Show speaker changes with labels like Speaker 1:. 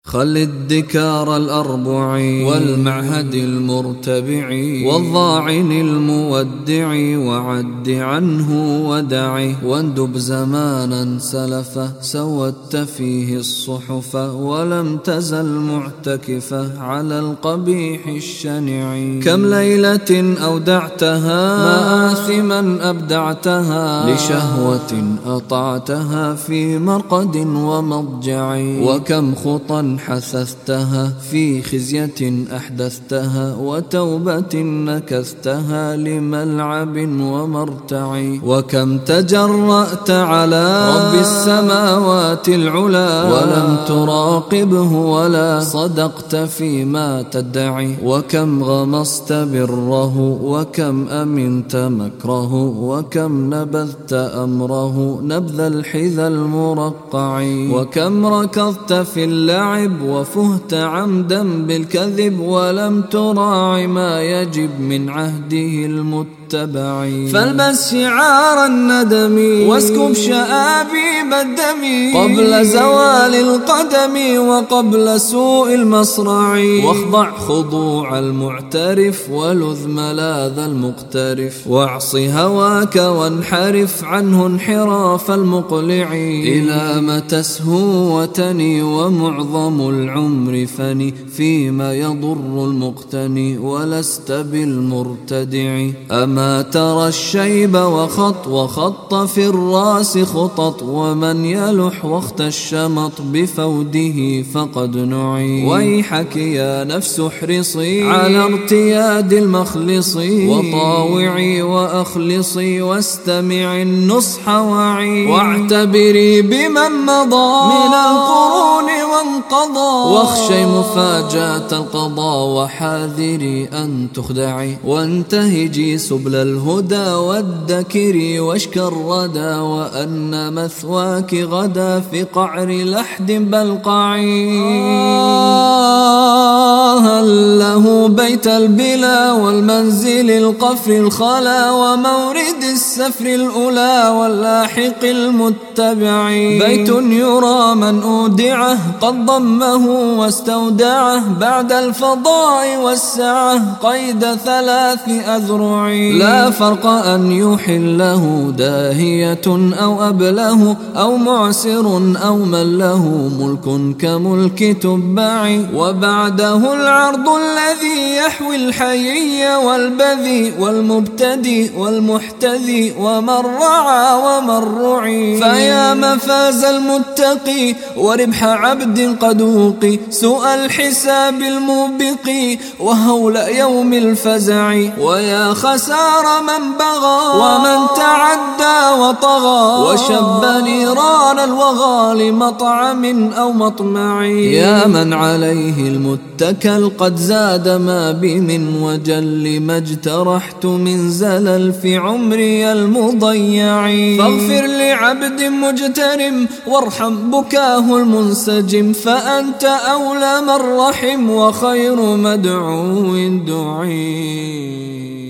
Speaker 1: خل الدكار الأربع والمعهد المرتبع والضاعن المودع وعد عنه ودع واندب زمانا سلفه سودت فيه الصحف ولم تزل معتكفة على القبيح الشنع. كم ليلة أودعتها مآثما أبدعتها لشهوة أطعتها في مرقد ومضجع وكم خطا حثثتها في خزية أحدثتها وتوبة نكثتها لملعب ومرتع. وكم تجرأت على رب السماوات العلا ولم تراقبه ولا صدقت فيما تدعي. وكم غمصت بره وكم أمنت مكره وكم نبذت أمره نبذ الحذى المرقع. وكم ركضت في اللعب وفهت عمدا بالكذب ولم تراع ما يجب من عهده المتبع. فالبس شعار الندم واسكب شآبيب الدم قبل زوال القدم وقبل سوء المصرع. واخضع خضوع المعترف ولذ ملاذ المقترف واعص هواك وانحرف عنه انحراف المقلع. إلى متى اسهو وتني ومعظم العمر فني فيما يضر المقتني ولست بالمرتدع. أما ترى الشيب وخط في الراس خطط ومن يلح وقت الشمط بفوده فقد نعي. ويحك يا نفس احرصي على ارتياد المخلص وطاوعي وأخلصي واستمعي النصح وعي. واعتبري بمن مضى من القرون وانقضى واخشي مفاجأة القضاء وحاذري أن تخدعي. وانتهجي سبل الهدى وادكري واشك الردى وأن مثواك غدا في قعر لحد بلقعي. هل له بيت البلا والمنزل القفر الخلا ومورد السفر الأولى واللاحق المتبع. بيت يرى من أودعه قد ضمه واستودعه بعد الفضاء والسعة قيد 3 أذرع. لا فرق أن يحله داهية أو أبله أو معسر أو من له ملك كملك تبع. وبعده العرض الذي يحوي الحيي والبذي والمبتدي والمحتذي ومن رعى ومن رعي. فيا مفاز المتقي وربح عبد قد وقي سوء الحساب الموبق وهول يوم الفزع. ويا خسار من بغى ومن تعدى وطغى وشب نيران الوغى لمطعم أو مطمع. يا من عليه المتكل قد زاد ما بي من وجل ما اجترحت من زلل في عمري المضيع. فاغفر لعبد مجترم وارحم بكاه المنسجم فأنت أولى من رحم وخير مدعو دعي.